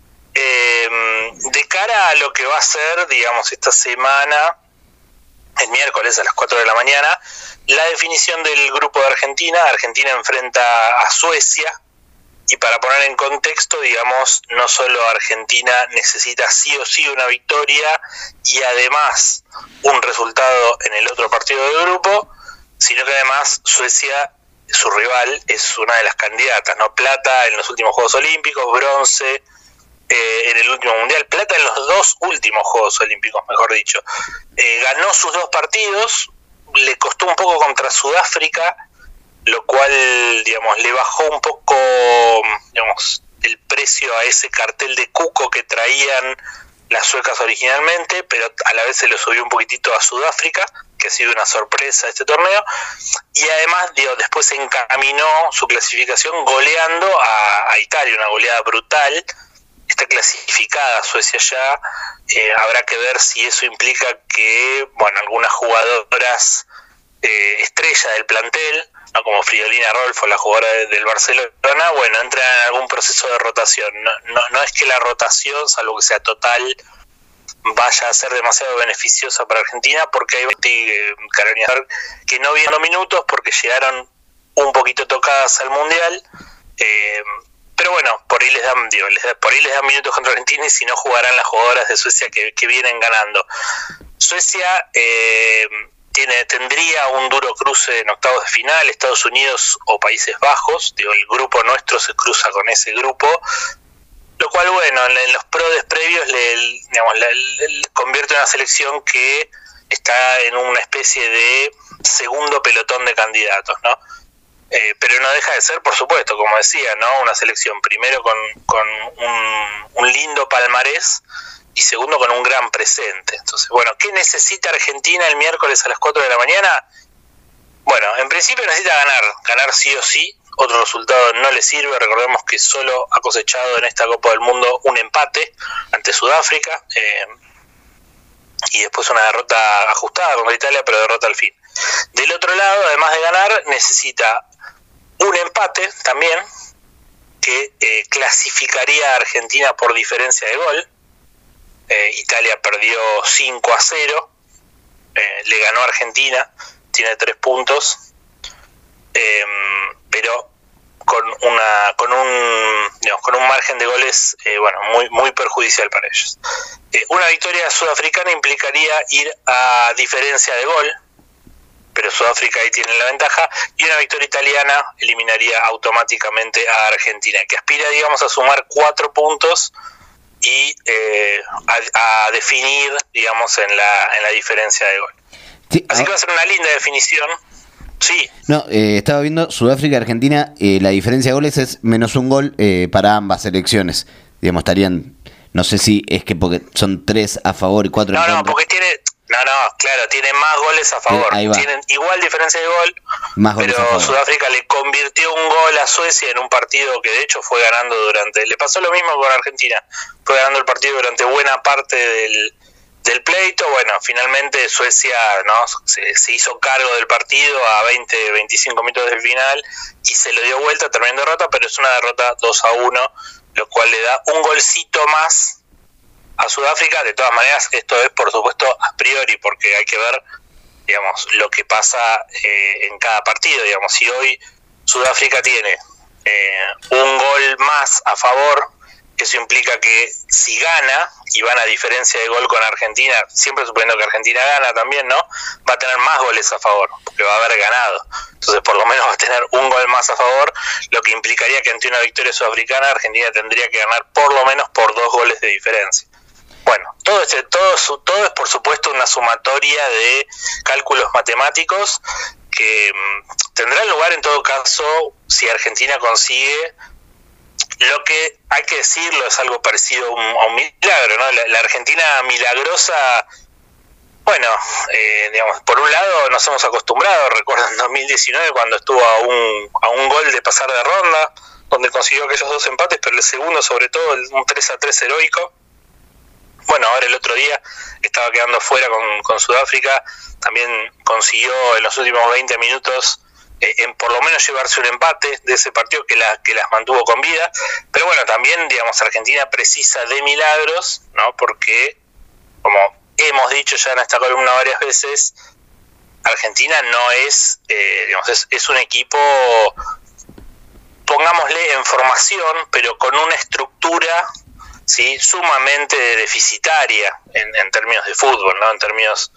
De cara a lo que va a ser, digamos, esta semana, el miércoles a las 4 de la mañana, la definición del grupo de Argentina. Argentina enfrenta a Suecia, y para poner en contexto, digamos, no solo Argentina necesita sí o sí una victoria y además un resultado en el otro partido del grupo, sino que además Suecia, su rival, es una de las candidatas, ¿no? Plata en los últimos Juegos Olímpicos, bronce en el último Mundial, plata en los 2 últimos Juegos Olímpicos, mejor dicho. Ganó sus 2 partidos, le costó un poco contra Sudáfrica, lo cual, digamos, le bajó un poco, digamos, el precio a ese cartel de cuco que traían las suecas originalmente, pero a la vez se lo subió un poquitito a Sudáfrica, que ha sido una sorpresa este torneo, y además, después encaminó su clasificación goleando a Italia, una goleada brutal. Está clasificada Suecia ya, habrá que ver si eso implica que, bueno, algunas jugadoras estrella del plantel, ¿no?, como Fridolina Rolfo, la jugadora del Barcelona, bueno, entran en algún proceso de rotación. No es que la rotación, salvo que sea total, vaya a ser demasiado beneficiosa para Argentina, porque hay Carolina que no vieron minutos porque llegaron un poquito tocadas al Mundial, Pero bueno, por ahí les dan minutos contra Argentina y si no jugarán las jugadoras de Suecia que vienen ganando. Suecia tendría un duro cruce en octavos de final, Estados Unidos o Países Bajos. El grupo nuestro se cruza con ese grupo, lo cual, bueno, en los previos le convierte en una selección que está en una especie de segundo pelotón de candidatos, ¿no? Pero no deja de ser, por supuesto, como decía, ¿no? Una selección primero con un lindo palmarés y segundo con un gran presente. Entonces, bueno, ¿qué necesita Argentina el miércoles a las 4 de la mañana? Bueno, en principio necesita ganar sí o sí. Otro resultado no le sirve. Recordemos que solo ha cosechado en esta Copa del Mundo un empate ante Sudáfrica y después una derrota ajustada contra Italia, pero derrota al fin. Del otro lado, además de ganar, necesita un empate también que clasificaría a Argentina por diferencia de gol. Italia perdió 5-0, le ganó a Argentina, tiene 3 puntos, pero con un margen de goles muy perjudicial para ellos. Una victoria sudafricana implicaría ir a diferencia de gol, pero Sudáfrica ahí tiene la ventaja, y una victoria italiana eliminaría automáticamente a Argentina, que aspira, digamos, a sumar 4 puntos y a definir, digamos, en la diferencia de gol. Sí, así que va a ser una linda definición. Sí. No, estaba viendo Sudáfrica-Argentina, la diferencia de goles es -1 gol para ambas selecciones. Digamos, estarían, no sé si es que porque son 3 a favor y 4 en contra. No, porque tiene más goles a favor. Tienen igual diferencia de gol, pero Sudáfrica le convirtió un gol a Suecia en un partido que de hecho fue ganando le pasó lo mismo con Argentina, fue ganando el partido durante buena parte del pleito. Bueno, finalmente Suecia, ¿no?, se hizo cargo del partido a 20-25 minutos del final y se lo dio vuelta terminando derrota, pero es una derrota 2-1, lo cual le da un golcito más a Sudáfrica. De todas maneras, esto es por supuesto a priori, porque hay que ver, digamos, lo que pasa en cada partido. Digamos, si hoy Sudáfrica tiene un gol más a favor, eso implica que si gana y van a diferencia de gol con Argentina, siempre suponiendo que Argentina gana también, ¿no?, va a tener más goles a favor, porque va a haber ganado. Entonces, por lo menos va a tener un gol más a favor, lo que implicaría que ante una victoria sudafricana, Argentina tendría que ganar por lo menos por 2 goles de diferencia. Bueno, todo es por supuesto una sumatoria de cálculos matemáticos que tendrán lugar en todo caso si Argentina consigue lo que, hay que decirlo, es algo parecido a un milagro, ¿no? La Argentina milagrosa, bueno, digamos, por un lado nos hemos acostumbrado. Recuerdo en 2019 cuando estuvo a un gol de pasar de ronda, donde consiguió aquellos 2 empates, pero el segundo sobre todo, un 3-3 heroico. Bueno, ahora el otro día estaba quedando fuera con Sudáfrica, también consiguió en los últimos 20 minutos por lo menos llevarse un empate de ese partido que las mantuvo con vida. Pero bueno, también, digamos, Argentina precisa de milagros, ¿no? Porque, como hemos dicho ya en esta columna varias veces, Argentina no es, digamos, es un equipo, pongámosle, en formación, pero con una estructura, ¿sí?, sumamente deficitaria en términos de fútbol, ¿no?, en términos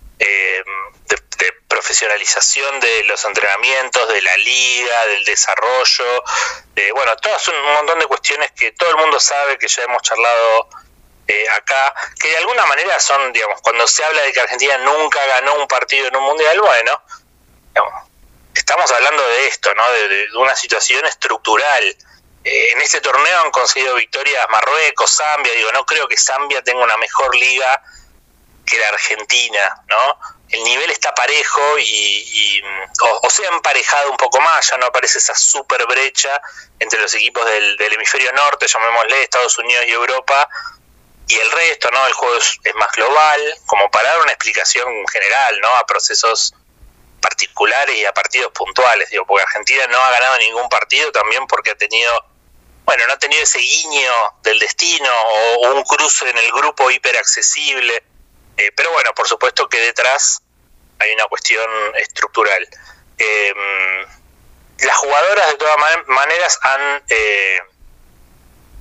de profesionalización de los entrenamientos, de la liga, del desarrollo, bueno, todas un montón de cuestiones que todo el mundo sabe, que ya hemos charlado acá, que de alguna manera son, digamos, cuando se habla de que Argentina nunca ganó un partido en un mundial, bueno, digamos, estamos hablando de esto, ¿no?, de una situación estructural. En este torneo han conseguido victorias Marruecos, Zambia. Digo, no creo que Zambia tenga una mejor liga que la Argentina, ¿no? El nivel está parejo o se ha emparejado un poco más, ya no aparece esa super brecha entre los equipos del hemisferio norte, llamémosle Estados Unidos y Europa, y el resto, ¿no? El juego es más global, como para dar una explicación general, ¿no?, a procesos particulares y a partidos puntuales. Digo, porque Argentina no ha ganado ningún partido también porque no ha tenido ese guiño del destino o un cruce en el grupo hiperaccesible. Pero bueno, por supuesto que detrás hay una cuestión estructural. Las jugadoras de todas maneras han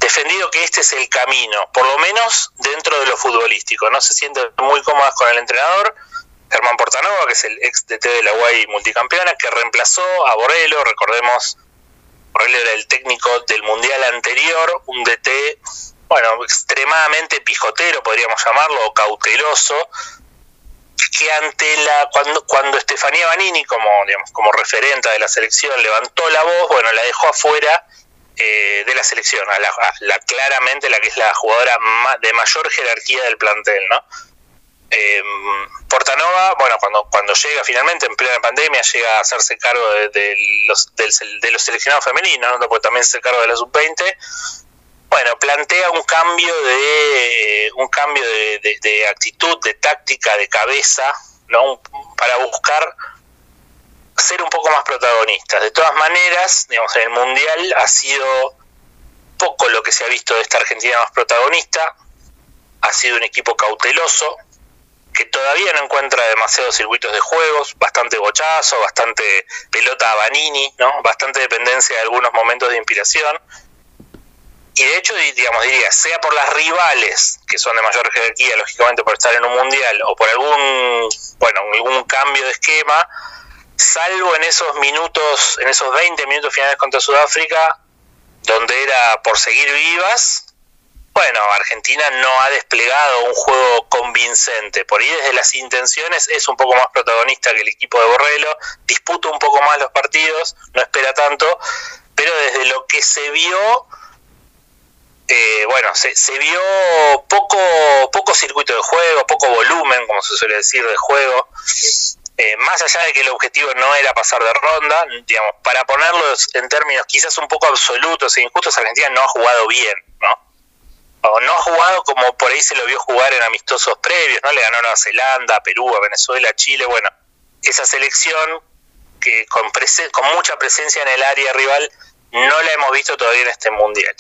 defendido que este es el camino, por lo menos dentro de lo futbolístico. No se sienten muy cómodas con el entrenador, Germán Portanova, que es el ex DT de la UAI multicampeona, que reemplazó a Borrello. Recordemos, Borrello era el técnico del Mundial anterior, un DT, bueno, extremadamente pijotero, podríamos llamarlo, o cauteloso, que ante cuando Estefanía Banini, como referenta de la selección, levantó la voz, bueno, la dejó afuera de la selección, claramente la que es la jugadora de mayor jerarquía del plantel, ¿no? Portanova, bueno, cuando llega finalmente en plena pandemia, llega a hacerse cargo de los seleccionados femeninos, ¿no? Porque también se hace cargo de la sub-20. Bueno, plantea un cambio de actitud, de táctica, de cabeza, ¿no? Para buscar ser un poco más protagonistas. De todas maneras, digamos, en el Mundial ha sido poco lo que se ha visto de esta Argentina más protagonista. Ha sido un equipo cauteloso, que todavía no encuentra demasiados circuitos de juegos, bastante bochazo, bastante pelota a Banini, ¿no? Bastante dependencia de algunos momentos de inspiración. Y de hecho, digamos, diría, sea por las rivales, que son de mayor jerarquía, lógicamente por estar en un mundial, o por algún cambio de esquema, salvo en esos 20 minutos finales contra Sudáfrica, donde era por seguir vivas, bueno, Argentina no ha desplegado un juego convincente. Por ahí desde las intenciones es un poco más protagonista que el equipo de Borrello, disputa un poco más los partidos, no espera tanto, pero desde lo que se vio, se vio poco circuito de juego, poco volumen, como se suele decir, de juego. Más allá de que el objetivo no era pasar de ronda, digamos, para ponerlos en términos quizás un poco absolutos e injustos, Argentina no ha jugado bien, ¿no? O no ha jugado como por ahí se lo vio jugar en amistosos previos, ¿no? Le ganó a Nueva Zelanda, a Perú, a Venezuela, a Chile. Bueno, esa selección que con mucha presencia en el área rival no la hemos visto todavía en este mundial.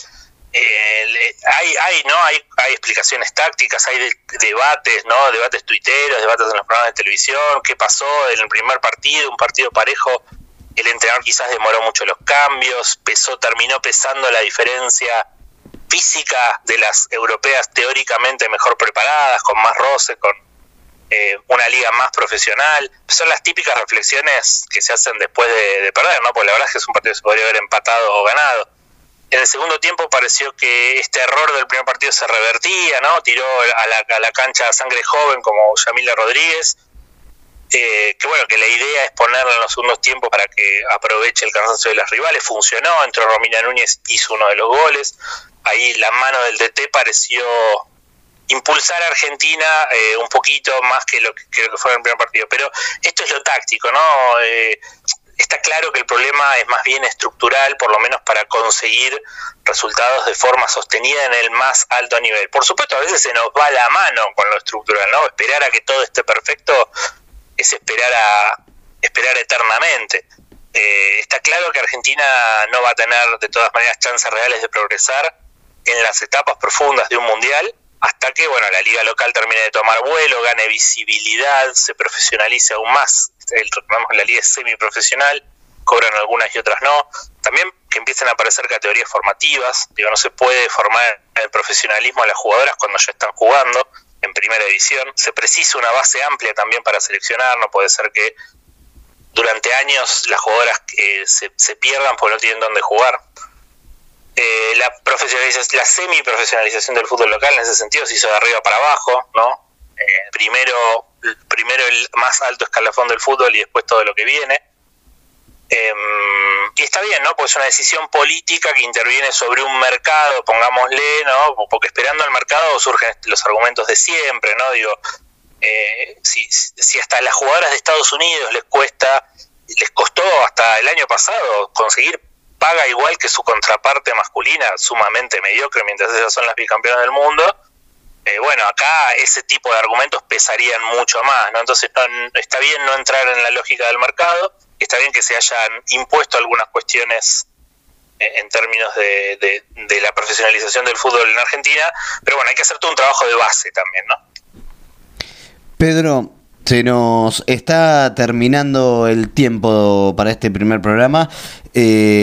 Hay explicaciones tácticas, hay debates, ¿no? Debates tuiteros, debates en los programas de televisión. ¿Qué pasó en el primer partido? Un partido parejo. El entrenador quizás demoró mucho los cambios, terminó pesando la diferencia física de las europeas teóricamente mejor preparadas, con más roce, con una liga más profesional. Son las típicas reflexiones que se hacen después de perder, ¿no? Porque la verdad es que es un partido que se podría haber empatado o ganado. En el segundo tiempo pareció que este error del primer partido se revertía, ¿no? Tiró a la cancha sangre joven como Yamila Rodríguez, que la idea es ponerla en los segundos tiempos para que aproveche el cansancio de las rivales. Funcionó, entró Romina Núñez, hizo uno de los goles. Ahí la mano del DT pareció impulsar a Argentina un poquito más que lo que creo que fue en el primer partido. Pero esto es lo táctico, ¿no? Está claro que el problema es más bien estructural, por lo menos para conseguir resultados de forma sostenida en el más alto nivel. Por supuesto, a veces se nos va la mano con lo estructural, ¿no? Esperar a que todo esté perfecto es esperar eternamente. Está claro que Argentina no va a tener de todas maneras chances reales de progresar en las etapas profundas de un mundial hasta que la liga local termine de tomar vuelo, gane visibilidad, se profesionalice aún más. La liga es semiprofesional, cobran algunas y otras no. También que empiecen a aparecer categorías formativas. No se puede formar en el profesionalismo a las jugadoras cuando ya están jugando en primera división. Se precisa una base amplia también para seleccionar. No puede ser que durante años las jugadoras se pierdan porque no tienen dónde jugar. La semiprofesionalización del fútbol local en ese sentido se hizo de arriba para abajo, ¿no? Primero el más alto escalafón del fútbol y después todo lo que viene. Y está bien, ¿no? Pues es una decisión política que interviene sobre un mercado, pongámosle, ¿no? Porque esperando al mercado surgen los argumentos de siempre, ¿no? Si hasta las jugadoras de Estados Unidos les costó hasta el año pasado conseguir paga igual que su contraparte masculina, sumamente mediocre, mientras ellas son las bicampeonas del mundo, acá ese tipo de argumentos pesarían mucho más, ¿no? Entonces está bien no entrar en la lógica del mercado, está bien que se hayan impuesto algunas cuestiones en términos de la profesionalización del fútbol en Argentina, pero hay que hacer todo un trabajo de base también, ¿no? Pedro, se nos está terminando el tiempo para este primer programa. ¿Qué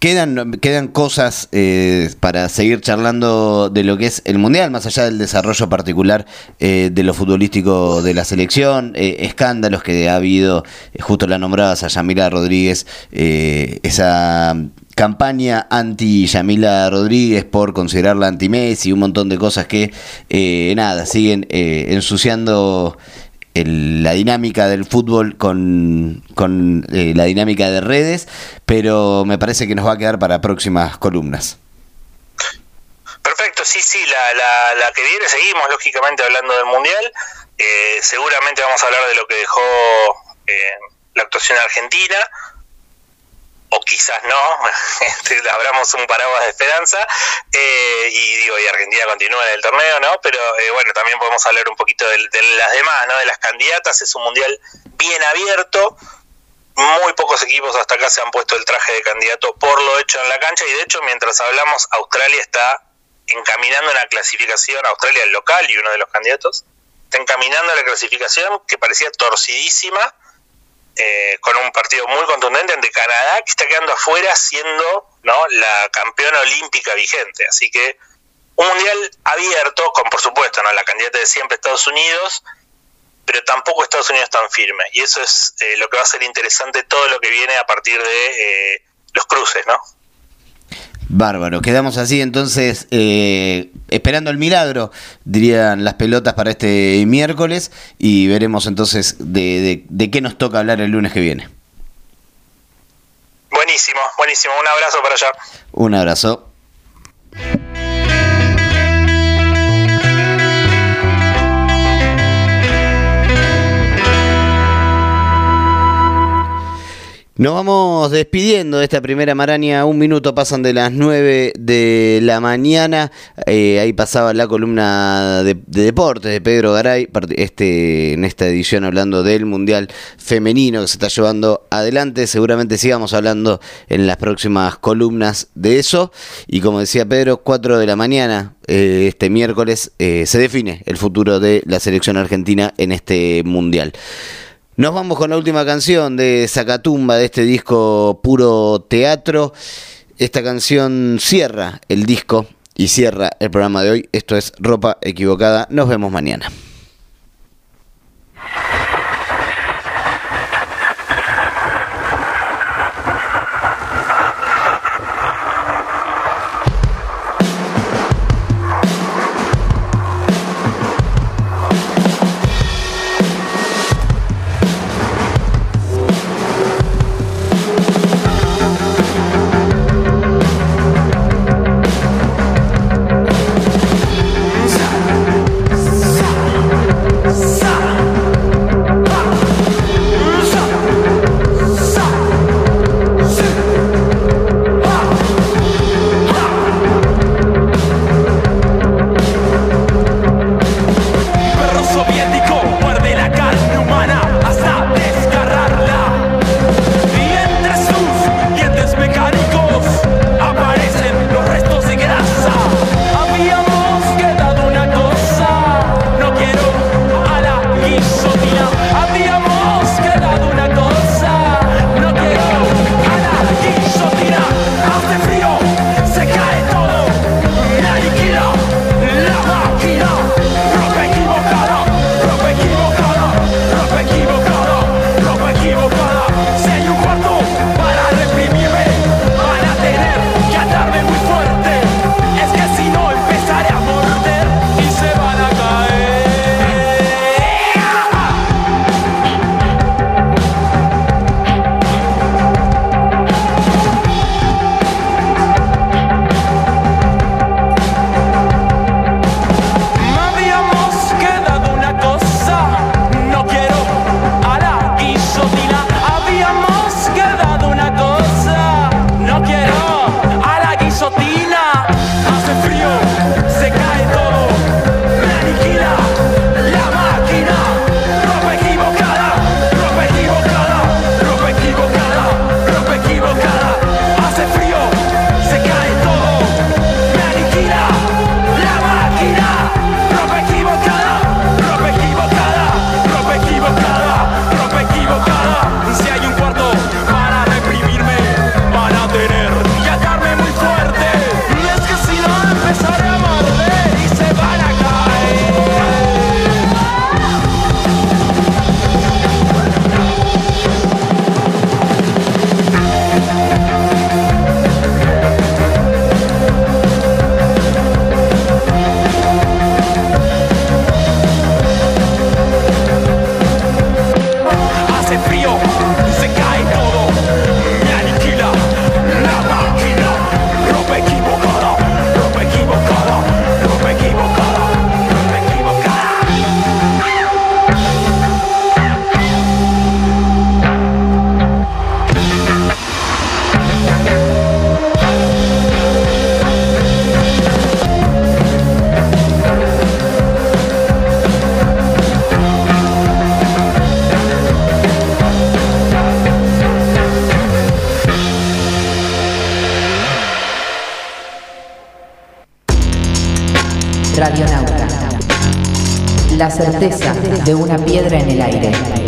quedan cosas para seguir charlando de lo que es el Mundial, más allá del desarrollo particular de lo futbolístico de la selección, escándalos que ha habido, justo la nombrabas a Yamila Rodríguez, esa campaña anti-Yamila Rodríguez por considerarla anti-Messi, un montón de cosas que, siguen ensuciando la dinámica del fútbol con la dinámica de redes, pero me parece que nos va a quedar para próximas columnas. Perfecto, sí, la que viene seguimos lógicamente hablando del Mundial, seguramente vamos a hablar de lo que dejó la actuación argentina, o quizás no, abramos un paraguas de esperanza, y Argentina continúa en el torneo, ¿no? Pero bueno, también podemos hablar un poquito de las demás, ¿no? De las candidatas. Es un mundial bien abierto, muy pocos equipos hasta acá se han puesto el traje de candidato por lo hecho en la cancha, y de hecho mientras hablamos Australia está encaminando una clasificación, Australia el local y uno de los candidatos, está encaminando la clasificación que parecía torcidísima, con un partido muy contundente ante Canadá, que está quedando afuera siendo, ¿no?, la campeona olímpica vigente. Así que un mundial abierto, con por supuesto, ¿no?, la candidata de siempre Estados Unidos, pero tampoco Estados Unidos tan firme. Y eso es lo que va a ser interesante, todo lo que viene a partir de los cruces, ¿no? Bárbaro, quedamos así entonces esperando el milagro, dirían las pelotas, para este miércoles, y veremos entonces de qué nos toca hablar el lunes que viene. Buenísimo, un abrazo para allá. Un abrazo. Nos vamos despidiendo de esta primera maraña. 1 minuto pasan de las 9 de la mañana. Ahí pasaba la columna de deportes de Pedro Garay, en esta edición hablando del Mundial Femenino que se está llevando adelante. Seguramente sigamos hablando en las próximas columnas de eso. Y como decía Pedro, 4 de la mañana este miércoles se define el futuro de la selección argentina en este Mundial. Nos vamos con la última canción de Zacatumba, de este disco Puro Teatro. Esta canción cierra el disco y cierra el programa de hoy. Esto es Ropa Equivocada. Nos vemos mañana. Radionauta. La certeza de una piedra en el aire.